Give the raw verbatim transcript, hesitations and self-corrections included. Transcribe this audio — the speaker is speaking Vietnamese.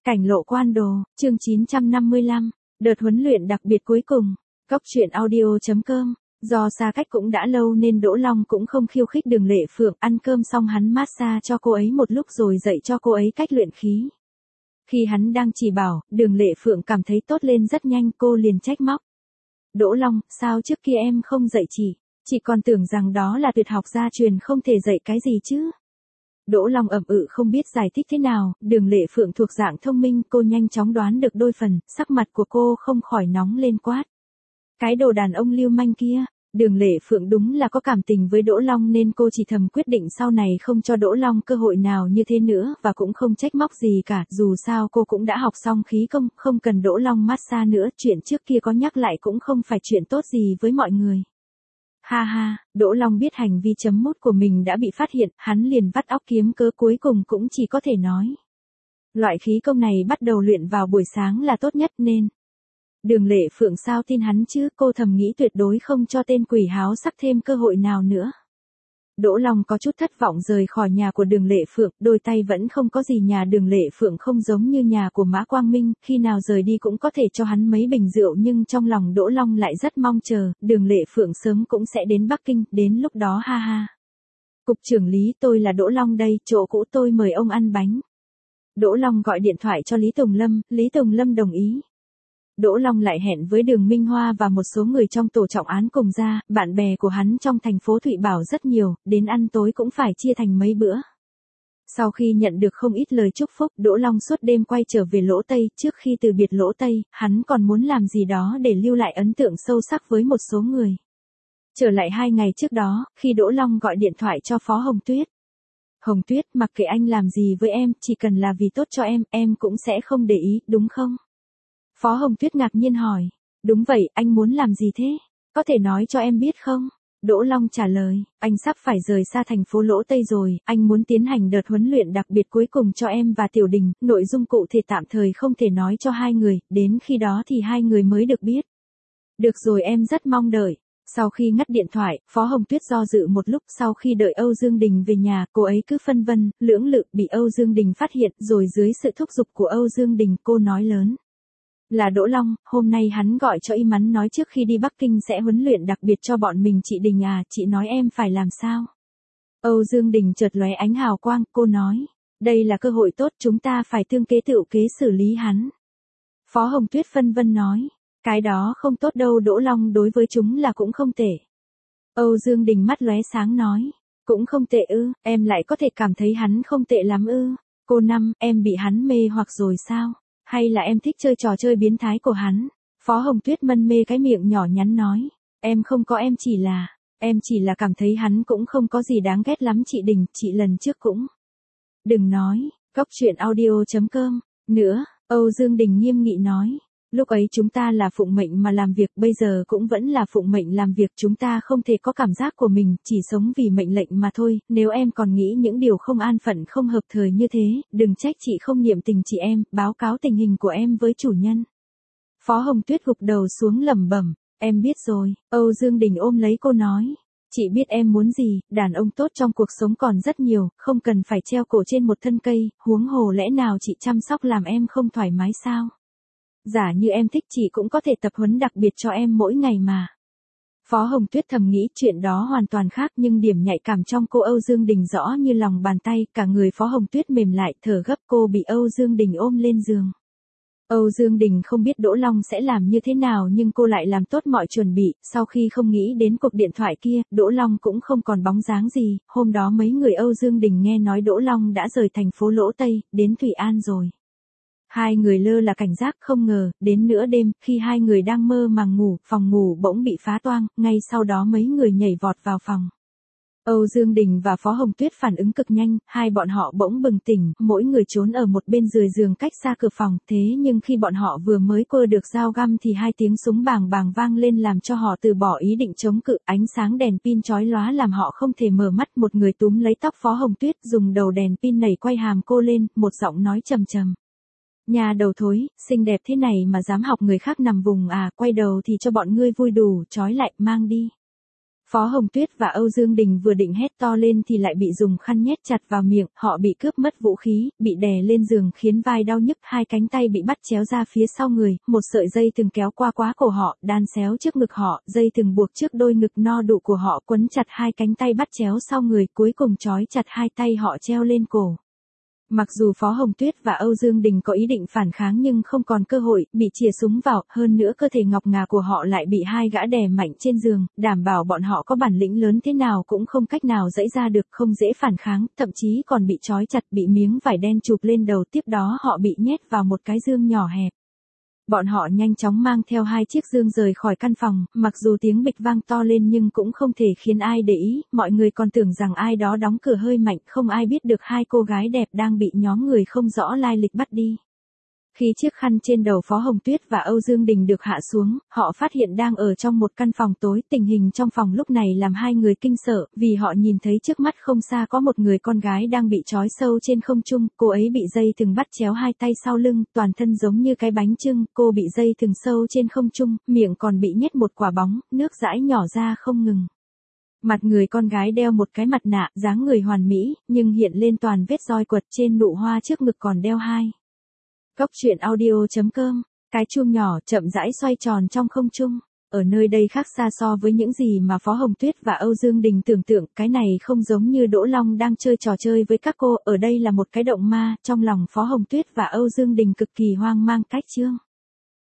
Cảnh lộ quan đồ, chương chín trăm năm mươi lăm, đợt huấn luyện đặc biệt cuối cùng. Cốc truyện audio chấm com, do xa cách cũng đã lâu nên Đỗ Long cũng không khiêu khích Đường Lệ Phượng, ăn cơm xong hắn massage cho cô ấy một lúc rồi dạy cho cô ấy cách luyện khí. Khi hắn đang chỉ bảo, Đường Lệ Phượng cảm thấy tốt lên rất nhanh, cô liền trách móc. Đỗ Long, sao trước kia em không dạy chị, chị còn tưởng rằng đó là tuyệt học gia truyền không thể dạy cái gì chứ. Đỗ Long ậm ừ không biết giải thích thế nào, Đường Lệ Phượng thuộc dạng thông minh, cô nhanh chóng đoán được đôi phần, sắc mặt của cô không khỏi nóng lên quát. Cái đồ đàn ông lưu manh kia, Đường Lệ Phượng đúng là có cảm tình với Đỗ Long nên cô chỉ thầm quyết định sau này không cho Đỗ Long cơ hội nào như thế nữa và cũng không trách móc gì cả, dù sao cô cũng đã học xong khí công, không cần Đỗ Long massage nữa, chuyện trước kia có nhắc lại cũng không phải chuyện tốt gì với mọi người. Ha ha, Đỗ Long biết hành vi chấm mút của mình đã bị phát hiện, hắn liền vắt óc kiếm cớ, cuối cùng cũng chỉ có thể nói. Loại khí công này bắt đầu luyện vào buổi sáng là tốt nhất nên. Đường Lệ Phượng sao tin hắn chứ, cô thầm nghĩ tuyệt đối không cho tên quỷ háo sắc thêm cơ hội nào nữa. Đỗ Long có chút thất vọng rời khỏi nhà của Đường Lệ Phượng, đôi tay vẫn không có gì, nhà Đường Lệ Phượng không giống như nhà của Mã Quang Minh, khi nào rời đi cũng có thể cho hắn mấy bình rượu, nhưng trong lòng Đỗ Long lại rất mong chờ, Đường Lệ Phượng sớm cũng sẽ đến Bắc Kinh, đến lúc đó ha ha. Cục trưởng Lý, tôi là Đỗ Long đây, chỗ cũ tôi mời ông ăn bánh. Đỗ Long gọi điện thoại cho Lý Tùng Lâm, Lý Tùng Lâm đồng ý. Đỗ Long lại hẹn với Đường Minh Hoa và một số người trong tổ trọng án cùng ra, bạn bè của hắn trong thành phố Thụy Bảo rất nhiều, đến ăn tối cũng phải chia thành mấy bữa. Sau khi nhận được không ít lời chúc phúc, Đỗ Long suốt đêm quay trở về Lỗ Tây, trước khi từ biệt Lỗ Tây, hắn còn muốn làm gì đó để lưu lại ấn tượng sâu sắc với một số người. Trở lại hai ngày trước đó, khi Đỗ Long gọi điện thoại cho Phó Hồng Tuyết. Hồng Tuyết, mặc kệ anh làm gì với em, chỉ cần là vì tốt cho em, em cũng sẽ không để ý, đúng không? Phó Hồng Tuyết ngạc nhiên hỏi, đúng vậy, anh muốn làm gì thế? Có thể nói cho em biết không? Đỗ Long trả lời, anh sắp phải rời xa thành phố Lỗ Tây rồi, anh muốn tiến hành đợt huấn luyện đặc biệt cuối cùng cho em và Tiểu Đình, nội dung cụ thể tạm thời không thể nói cho hai người, đến khi đó thì hai người mới được biết. Được rồi, em rất mong đợi. Sau khi ngắt điện thoại, Phó Hồng Tuyết do dự một lúc, sau khi đợi Âu Dương Đình về nhà, cô ấy cứ phân vân, lưỡng lự, bị Âu Dương Đình phát hiện, rồi dưới sự thúc giục của Âu Dương Đình, cô nói lớn. Là Đỗ Long, hôm nay hắn gọi cho Y Mắn nói trước khi đi Bắc Kinh sẽ huấn luyện đặc biệt cho bọn mình. Chị Đình à, chị nói em phải làm sao? Âu Dương Đình chợt lóe ánh hào quang, cô nói, đây là cơ hội tốt, chúng ta phải tương kế tựu kế xử lý hắn. Phó Hồng Tuyết phân vân nói, cái đó không tốt đâu, Đỗ Long đối với chúng là cũng không tệ. Âu Dương Đình mắt lóe sáng nói, cũng không tệ ư, em lại có thể cảm thấy hắn không tệ lắm ư? Cô Năm, em bị hắn mê hoặc rồi sao? Hay là em thích chơi trò chơi biến thái của hắn? Phó Hồng Tuyết mân mê cái miệng nhỏ nhắn nói, em không có, em chỉ là, em chỉ là cảm thấy hắn cũng không có gì đáng ghét lắm. Chị Đình, chị lần trước cũng. Đừng nói, cốc truyện audio chấm com, nữa, Âu Dương Đình nghiêm nghị nói, lúc ấy chúng ta là phụng mệnh mà làm việc, bây giờ cũng vẫn là phụng mệnh làm việc, chúng ta không thể có cảm giác của mình, chỉ sống vì mệnh lệnh mà thôi, nếu em còn nghĩ những điều không an phận không hợp thời như thế, đừng trách chị không niệm tình chị em, báo cáo tình hình của em với chủ nhân. Phó Hồng Tuyết gục đầu xuống lẩm bẩm, em biết rồi. Âu Dương Đình ôm lấy cô nói, chị biết em muốn gì, đàn ông tốt trong cuộc sống còn rất nhiều, không cần phải treo cổ trên một thân cây, huống hồ lẽ nào chị chăm sóc làm em không thoải mái sao? Giả như em thích, chị cũng có thể tập huấn đặc biệt cho em mỗi ngày mà. Phó Hồng Tuyết thầm nghĩ chuyện đó hoàn toàn khác, nhưng điểm nhạy cảm trong cô Âu Dương Đình rõ như lòng bàn tay, cả người Phó Hồng Tuyết mềm lại, thở gấp, cô bị Âu Dương Đình ôm lên giường. Âu Dương Đình không biết Đỗ Long sẽ làm như thế nào nhưng cô lại làm tốt mọi chuẩn bị, sau khi không nghĩ đến cuộc điện thoại kia, Đỗ Long cũng không còn bóng dáng gì, hôm đó mấy người Âu Dương Đình nghe nói Đỗ Long đã rời thành phố Lỗ Tây, đến Thụy An rồi. Hai người lơ là cảnh giác, không ngờ, đến nửa đêm, khi hai người đang mơ màng ngủ, phòng ngủ bỗng bị phá toang, ngay sau đó mấy người nhảy vọt vào phòng. Âu Dương Đình và Phó Hồng Tuyết phản ứng cực nhanh, hai bọn họ bỗng bừng tỉnh, mỗi người trốn ở một bên rìa giường cách xa cửa phòng, thế nhưng khi bọn họ vừa mới quơ được dao găm thì hai tiếng súng bàng bàng vang lên làm cho họ từ bỏ ý định chống cự, ánh sáng đèn pin chói lóa làm họ không thể mở mắt, một người túm lấy tóc Phó Hồng Tuyết, dùng đầu đèn pin nảy quay hàm cô lên, một giọng nói trầm trầm. Nhà đầu thối, xinh đẹp thế này mà dám học người khác nằm vùng à, quay đầu thì cho bọn ngươi vui đủ, trói lại, mang đi. Phó Hồng Tuyết và Âu Dương Đình vừa định hét to lên thì lại bị dùng khăn nhét chặt vào miệng, họ bị cướp mất vũ khí, bị đè lên giường khiến vai đau nhức, hai cánh tay bị bắt chéo ra phía sau người, một sợi dây thừng kéo qua quá cổ họ, đan xéo trước ngực họ, dây thừng buộc trước đôi ngực no đủ của họ, quấn chặt hai cánh tay bắt chéo sau người, cuối cùng trói chặt hai tay họ treo lên cổ. Mặc dù Phó Hồng Tuyết và Âu Dương Đình có ý định phản kháng nhưng không còn cơ hội, bị chìa súng vào, hơn nữa cơ thể ngọc ngà của họ lại bị hai gã đè mạnh trên giường, đảm bảo bọn họ có bản lĩnh lớn thế nào cũng không cách nào giãy ra được, không dễ phản kháng, thậm chí còn bị trói chặt, bị miếng vải đen chụp lên đầu, tiếp đó họ bị nhét vào một cái giường nhỏ hẹp. Bọn họ nhanh chóng mang theo hai chiếc giường rời khỏi căn phòng, mặc dù tiếng bịch vang to lên nhưng cũng không thể khiến ai để ý, mọi người còn tưởng rằng ai đó đóng cửa hơi mạnh, không ai biết được hai cô gái đẹp đang bị nhóm người không rõ lai lịch bắt đi. Khi chiếc khăn trên đầu Phó Hồng Tuyết và Âu Dương Đình được hạ xuống, họ phát hiện đang ở trong một căn phòng tối, tình hình trong phòng lúc này làm hai người kinh sợ, vì họ nhìn thấy trước mắt không xa có một người con gái đang bị trói sâu trên không trung, cô ấy bị dây thừng bắt chéo hai tay sau lưng, toàn thân giống như cái bánh chưng, cô bị dây thừng sâu trên không trung, miệng còn bị nhét một quả bóng, nước dãi nhỏ ra không ngừng. Mặt người con gái đeo một cái mặt nạ, dáng người hoàn mỹ, nhưng hiện lên toàn vết roi quật, trên nụ hoa trước ngực còn đeo hai. Cốc truyện audio chấm com, cái chuông nhỏ chậm rãi xoay tròn trong không trung. Ở nơi đây khác xa so với những gì mà Phó Hồng Tuyết và Âu Dương Đình tưởng tượng, cái này không giống như Đỗ Long đang chơi trò chơi với các cô, ở đây là một cái động ma, trong lòng Phó Hồng Tuyết và Âu Dương Đình cực kỳ hoang mang cách chương.